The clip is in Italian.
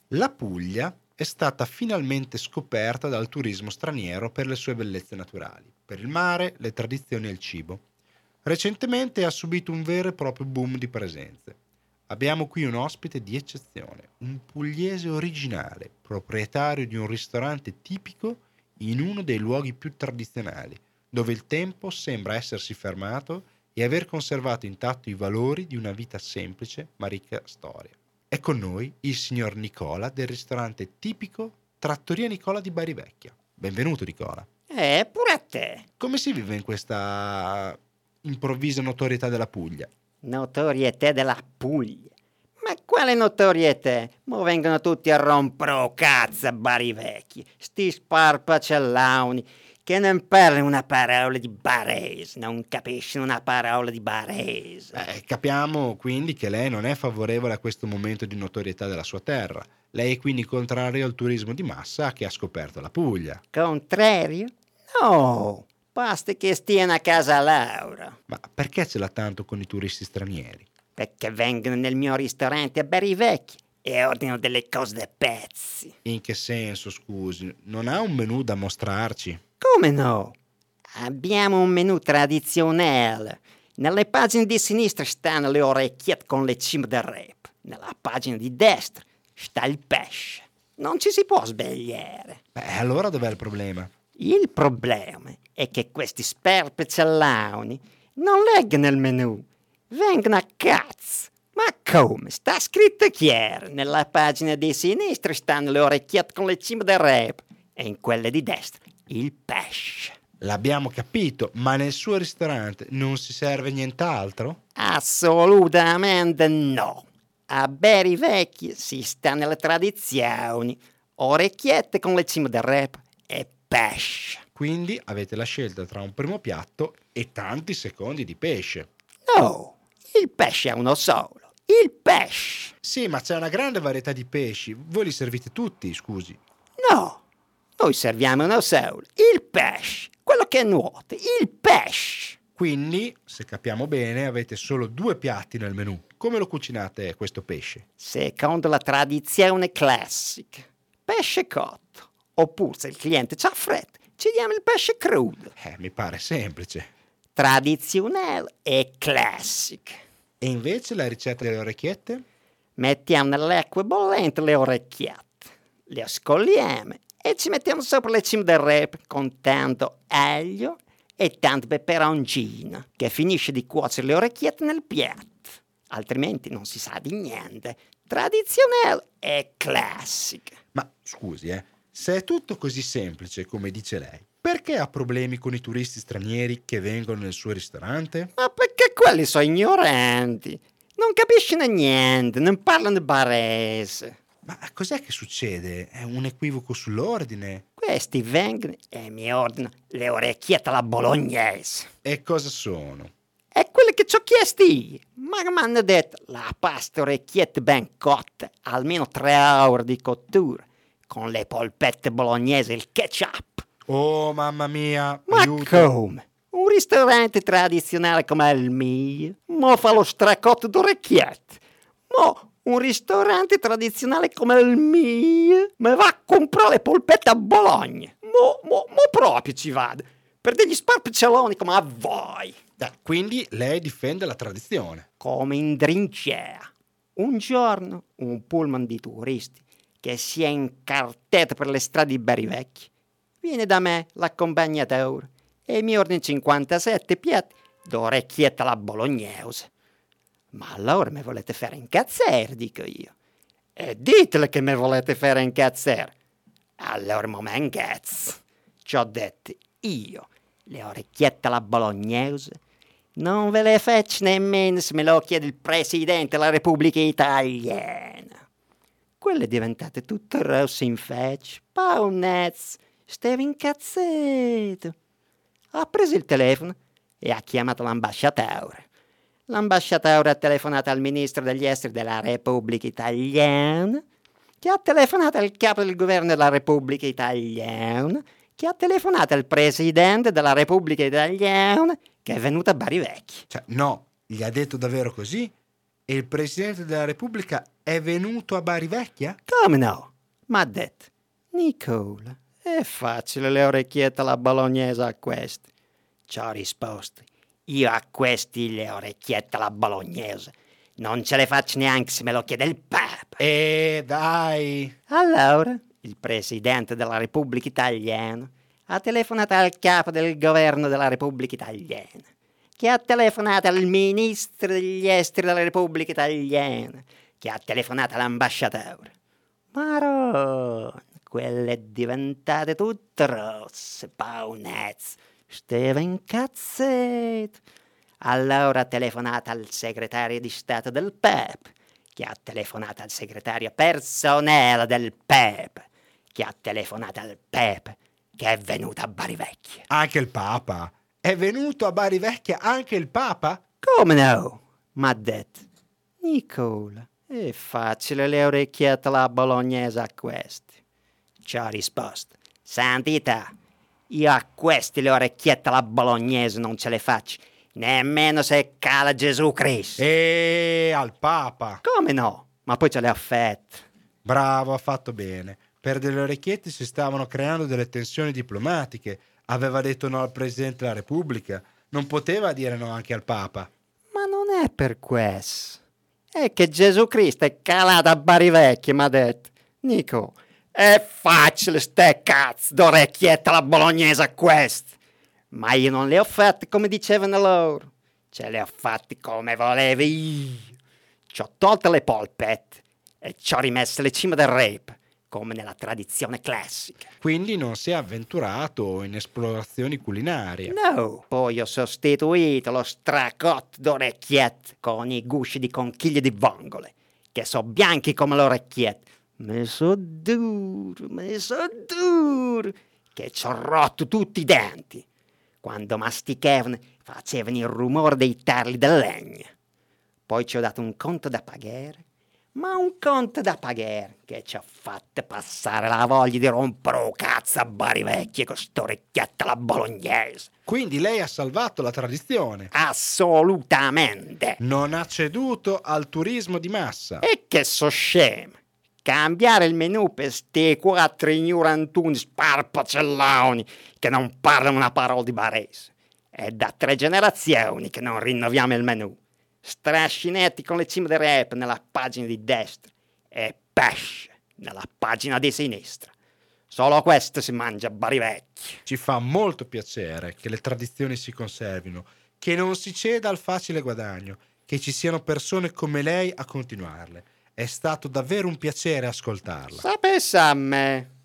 La Puglia è stata finalmente scoperta dal turismo straniero per le sue bellezze naturali, per il mare, le tradizioni e il cibo. Recentemente ha subito un vero e proprio boom di presenze. Abbiamo qui un ospite di eccezione, un pugliese originale, proprietario di un ristorante tipico in uno dei luoghi più tradizionali, dove il tempo sembra essersi fermato e aver conservato intatto i valori di una vita semplice ma ricca storia. È con noi il signor Nicola del ristorante tipico Trattoria Nicola di Bari Vecchia. Benvenuto Nicola. Pure a te. Come si vive in questa improvvisa notorietà della Puglia? Notorietà della Puglia. Ma quale notorietà? Mo vengono tutti a rompere cazzo a Bari Vecchi. Sti sparpacelloni che non parlano una parola di barese, non capiscono una parola di barese. Capiamo quindi che lei non è favorevole a questo momento di notorietà della sua terra. Lei è quindi contrario al turismo di massa che ha scoperto la Puglia. Contrario? No, basta che stiano a casa loro. Ma perché ce l'ha tanto con i turisti stranieri? Perché vengono nel mio ristorante a Bari Vecchi e ordinano delle cose da pezzi. In che senso, scusi? Non ha un menù da mostrarci? Come no? Abbiamo un menù tradizionale. Nelle pagine di sinistra stanno le orecchiette con le cime del rap. Nella pagina di destra sta il pesce. Non ci si può sbagliare. Allora dov'è il problema? Il problema è che questi sperpecelloni non leggono il menù. Vengono a cazzo. Ma come? Sta scritto chiaro. Nella pagina di sinistra stanno le orecchiette con le cime del rap. E in quelle di destra il pesce. L'abbiamo capito, ma nel suo ristorante non si serve nient'altro? Assolutamente no. A Bari Vecchi si sta nelle tradizioni. Orecchiette con le cime del rap e pesce. Quindi avete la scelta tra un primo piatto e tanti secondi di pesce. No, il pesce è uno solo. Il pesce. Sì, ma c'è una grande varietà di pesci. Voi li servite tutti, scusi. No, noi serviamo uno solo. Il pesce. Quello che nuota. Il pesce. Quindi, se capiamo bene, avete solo 2 piatti nel menù. Come lo cucinate questo pesce? Secondo la tradizione classica. Pesce cotto. Oppure se il cliente c'ha fretta, ci diamo il pesce crudo. Mi pare semplice. Tradizionale e classica. E invece la ricetta delle orecchiette? Mettiamo nell'acqua bollente le orecchiette, le scogliamo e ci mettiamo sopra le cime del rap con tanto aglio e tanto peperoncino che finisce di cuocere le orecchiette nel piatto. Altrimenti non si sa di niente. Tradizionale e classica. Ma scusi, se è tutto così semplice come dice lei, perché ha problemi con i turisti stranieri che vengono nel suo ristorante? Ma perché quelli sono ignoranti? Non capiscono niente, non parlano barese. Ma cos'è che succede? È un equivoco sull'ordine? Questi vengono e mi ordinano le orecchiette alla bolognese. E cosa sono? È quelle che ci ho chiesti io. Ma mi hanno detto la pasta orecchiette ben cotte, almeno 3 ore di cottura, con le polpette bolognese e il ketchup. Oh, mamma mia, Ma aiuto. come? Un ristorante tradizionale come il mio? Mo fa lo stracotto d'orecchiette. Mo un ristorante tradizionale come il mio? Ma va a comprare le polpette a Bologna. Mo proprio ci vado. Per degli sparpiccioloni come a voi. Quindi lei difende la tradizione. Come in trincea. Un giorno un pullman di turisti che si è incartato per le strade di Bari Vecchi viene da me l'accompagnatore e mi ordina 57 piatti d'orecchietta alla bolognese. Ma allora mi volete fare incazzare, dico io. E ditele che mi volete fare incazzare. Allora mo me incazzo. Ci ho detto io, le orecchiette alla bolognese non ve le faccio nemmeno se me lo chiede il Presidente della Repubblica Italiana. Quelle diventate tutte rosse in faccia, paonazzo, stavo incazzato. Ha preso il telefono e ha chiamato l'ambasciatore. L'ambasciatore ha telefonato al ministro degli esteri della Repubblica Italiana, che ha telefonato al capo del governo della Repubblica Italiana, che ha telefonato al presidente della Repubblica Italiana, che è venuto a Bari Vecchi. Cioè, no, gli ha detto davvero così? E il Presidente della Repubblica è venuto a Bari Vecchia? Come no? Ma ha detto, Nicola, è facile le orecchiette alla bolognese a questi. Ci ho risposto, io a questi le orecchiette alla bolognese non ce le faccio neanche se me lo chiede il Papa. Dai! Allora, il Presidente della Repubblica Italiana ha telefonato al capo del governo della Repubblica Italiana, che ha telefonato al Ministro degli Esteri della Repubblica Italiana, che ha telefonato all'ambasciatore. Marò, quelle diventate tutte rosse, paonezze, stava incazzato. Allora ha telefonato al segretario di Stato del Papa, che ha telefonato al segretario personale del Papa, che ha telefonato al Papa, che è venuto a Bari Vecchia. Anche il Papa? È venuto a Bari Vecchia anche il Papa? Come no? M'ha detto, Nicola, è facile le orecchiette alla bolognese a questi. Ci ho risposto, santità, io a questi le orecchiette alla bolognese non ce le faccio, nemmeno se cala Gesù Cristo. Al Papa! Come no? Ma poi ce le ha fatte. Bravo, ha fatto bene. Per delle orecchiette si stavano creando delle tensioni diplomatiche. Aveva detto no al Presidente della Repubblica. Non poteva dire no anche al Papa. Ma non è per questo. È che Gesù Cristo è calato a Bari Vecchia, mi ha detto. Nico, è facile ste cazzo d'orecchiette alla bolognese a questi. Ma io non le ho fatte come dicevano loro. Ce le ho fatte come volevo io. Ci ho tolte le polpette e ci ho rimesse le cime del rape, come nella tradizione classica. Quindi non si è avventurato in esplorazioni culinarie. No, poi ho sostituito lo stracotto d'orecchiette con i gusci di conchiglie di vongole, che so bianchi come l'orecchiette. Me so duro, che ci ho rotto tutti i denti. Quando masticavano facevano il rumore dei tarli del legno. Poi ci ho dato un conto da pagare, ma un conto da pagare che ci ha fatto passare la voglia di rompere un cazzo a Bari Vecchia con st'orecchietta alla bolognese. Quindi lei ha salvato la tradizione. Assolutamente. Non ha ceduto al turismo di massa. E che so scemo. Cambiare il menù per sti 4 ignorantuni sparpacelloni che non parlano una parola di barese. È da 3 generazioni che non rinnoviamo il menù. Strascinetti con le cime del rap nella pagina di destra e pesce nella pagina di sinistra. Solo questo si mangia a Bari Vecchia. Ci fa molto piacere che le tradizioni si conservino, che non si ceda al facile guadagno, che ci siano persone come lei a continuarle. È stato davvero un piacere ascoltarla. Sapesse a me.